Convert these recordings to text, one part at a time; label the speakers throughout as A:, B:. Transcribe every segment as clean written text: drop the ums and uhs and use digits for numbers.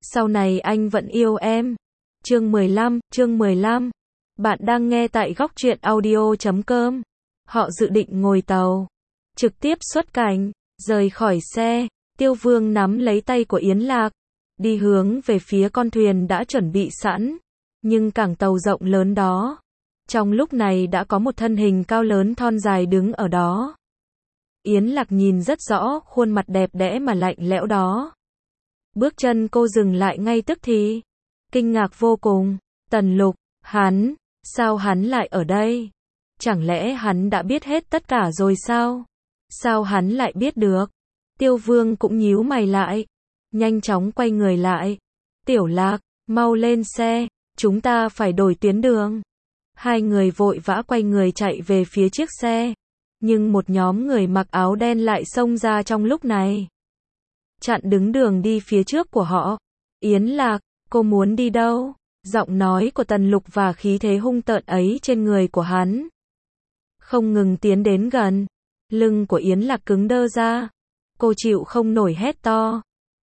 A: sau này anh vẫn yêu em. Chương 15. Bạn đang nghe tại góc truyện audio.com. Họ dự định ngồi tàu trực tiếp xuất cảnh, rời khỏi xe. Tiêu Vương nắm lấy tay của Yến Lạc, đi hướng về phía con thuyền đã chuẩn bị sẵn. Nhưng cảng tàu rộng lớn đó, trong lúc này đã có một thân hình cao lớn thon dài đứng ở đó. Yến Lạc nhìn rất rõ khuôn mặt đẹp đẽ mà lạnh lẽo đó. Bước chân cô dừng lại ngay tức thì. Kinh ngạc vô cùng. Tần Lục, sao hắn lại ở đây? Chẳng lẽ hắn đã biết hết tất cả rồi sao? Sao hắn lại biết được? Tiêu Vương cũng nhíu mày lại, nhanh chóng quay người lại. Tiểu Lạc, mau lên xe, chúng ta phải đổi tuyến đường. Hai người vội vã quay người chạy về phía chiếc xe. Nhưng một nhóm người mặc áo đen lại xông ra trong lúc này, chặn đứng đường đi phía trước của họ. Yến Lạc, cô muốn đi đâu? Giọng nói của Tần Lục và khí thế hung tợn ấy trên người của hắn không ngừng tiến đến gần. Lưng của Yến Lạc cứng đơ ra. Cô chịu không nổi hét to.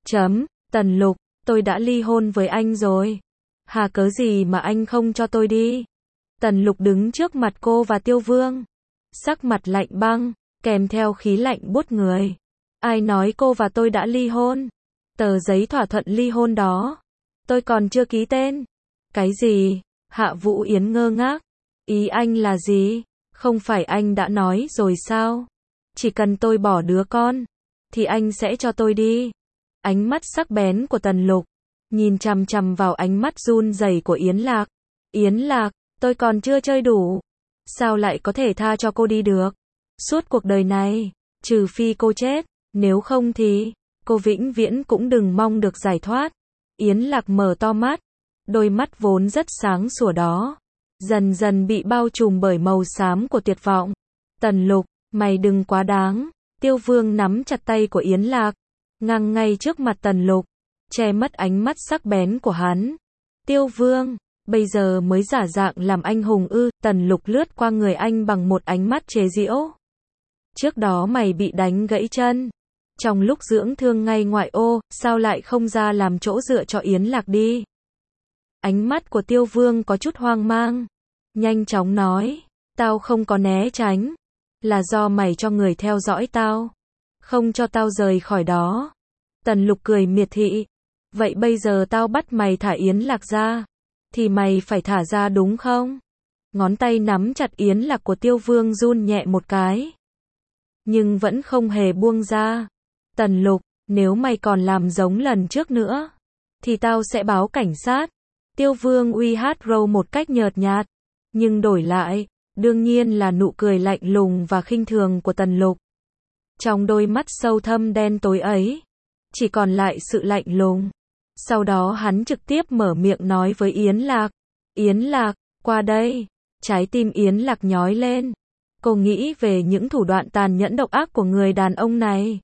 A: Tần Lục, tôi đã ly hôn với anh rồi. Hà cớ gì mà anh không cho tôi đi? Tần Lục đứng trước mặt cô và Tiêu Vương, sắc mặt lạnh băng, kèm theo khí lạnh buốt người. Ai nói cô và tôi đã ly hôn? Tờ giấy thỏa thuận ly hôn đó, tôi còn chưa ký tên. Cái gì? Hạ Vũ Yến ngơ ngác. Ý anh là gì? Không phải anh đã nói rồi sao? Chỉ cần tôi bỏ đứa con, thì anh sẽ cho tôi đi. Ánh mắt sắc bén của Tần Lục nhìn chằm chằm vào ánh mắt run rẩy của Yến Lạc. Yến Lạc, tôi còn chưa chơi đủ. Sao lại có thể tha cho cô đi được? Suốt cuộc đời này, trừ phi cô chết, nếu không thì cô vĩnh viễn cũng đừng mong được giải thoát. Yến Lạc mở to mắt, đôi mắt vốn rất sáng sủa đó, dần dần bị bao trùm bởi màu xám của tuyệt vọng. Tần Lục, mày đừng quá đáng. Tiêu Vương nắm chặt tay của Yến Lạc, ngang ngay trước mặt Tần Lục, che mất ánh mắt sắc bén của hắn. Tiêu Vương, bây giờ mới giả dạng làm anh hùng ư? Tần Lục lướt qua người anh bằng một ánh mắt chế giễu. Trước đó mày bị đánh gãy chân trong lúc dưỡng thương ngay ngoại ô, sao lại không ra làm chỗ dựa cho Yến Lạc đi? Ánh mắt của Tiêu Vương có chút hoang mang, nhanh chóng nói, tao không có né tránh, là do mày cho người theo dõi tao, không cho tao rời khỏi đó. Tần Lục cười miệt thị, vậy bây giờ tao bắt mày thả Yến Lạc ra, thì mày phải thả ra đúng không? Ngón tay nắm chặt Yến Lạc của Tiêu Vương run nhẹ một cái, nhưng vẫn không hề buông ra. Tần Lục, nếu mày còn làm giống lần trước nữa, thì tao sẽ báo cảnh sát. Tiêu Vương uy hát râu một cách nhợt nhạt, nhưng đổi lại, đương nhiên là nụ cười lạnh lùng và khinh thường của Tần Lục. Trong đôi mắt sâu thâm đen tối ấy, chỉ còn lại sự lạnh lùng. Sau đó hắn trực tiếp mở miệng nói với Yến Lạc. Yến Lạc, qua đây. Trái tim Yến Lạc nhói lên. Cô nghĩ về những thủ đoạn tàn nhẫn độc ác của người đàn ông này.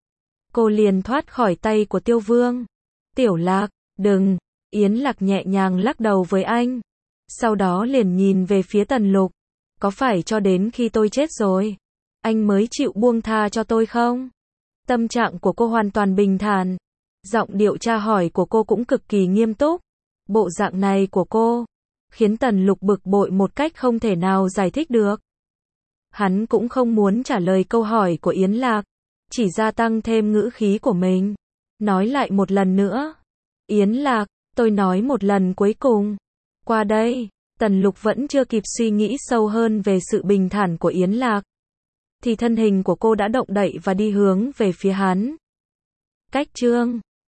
A: Cô liền thoát khỏi tay của Tiêu Vương. Tiểu Lạc, đừng. Yến Lạc nhẹ nhàng lắc đầu với anh. Sau đó liền nhìn về phía Tần Lục. Có phải cho đến khi tôi chết rồi, anh mới chịu buông tha cho tôi không? Tâm trạng của cô hoàn toàn bình thản. Giọng điệu tra hỏi của cô cũng cực kỳ nghiêm túc. Bộ dạng này của cô khiến Tần Lục bực bội một cách không thể nào giải thích được. Hắn cũng không muốn trả lời câu hỏi của Yến Lạc, chỉ gia tăng thêm ngữ khí của mình. Nói lại một lần nữa. Yến Lạc, tôi nói một lần cuối cùng. Qua đây. Tần Lục vẫn chưa kịp suy nghĩ sâu hơn về sự bình thản của Yến Lạc, thì thân hình của cô đã động đậy và đi hướng về phía hắn. Cách chương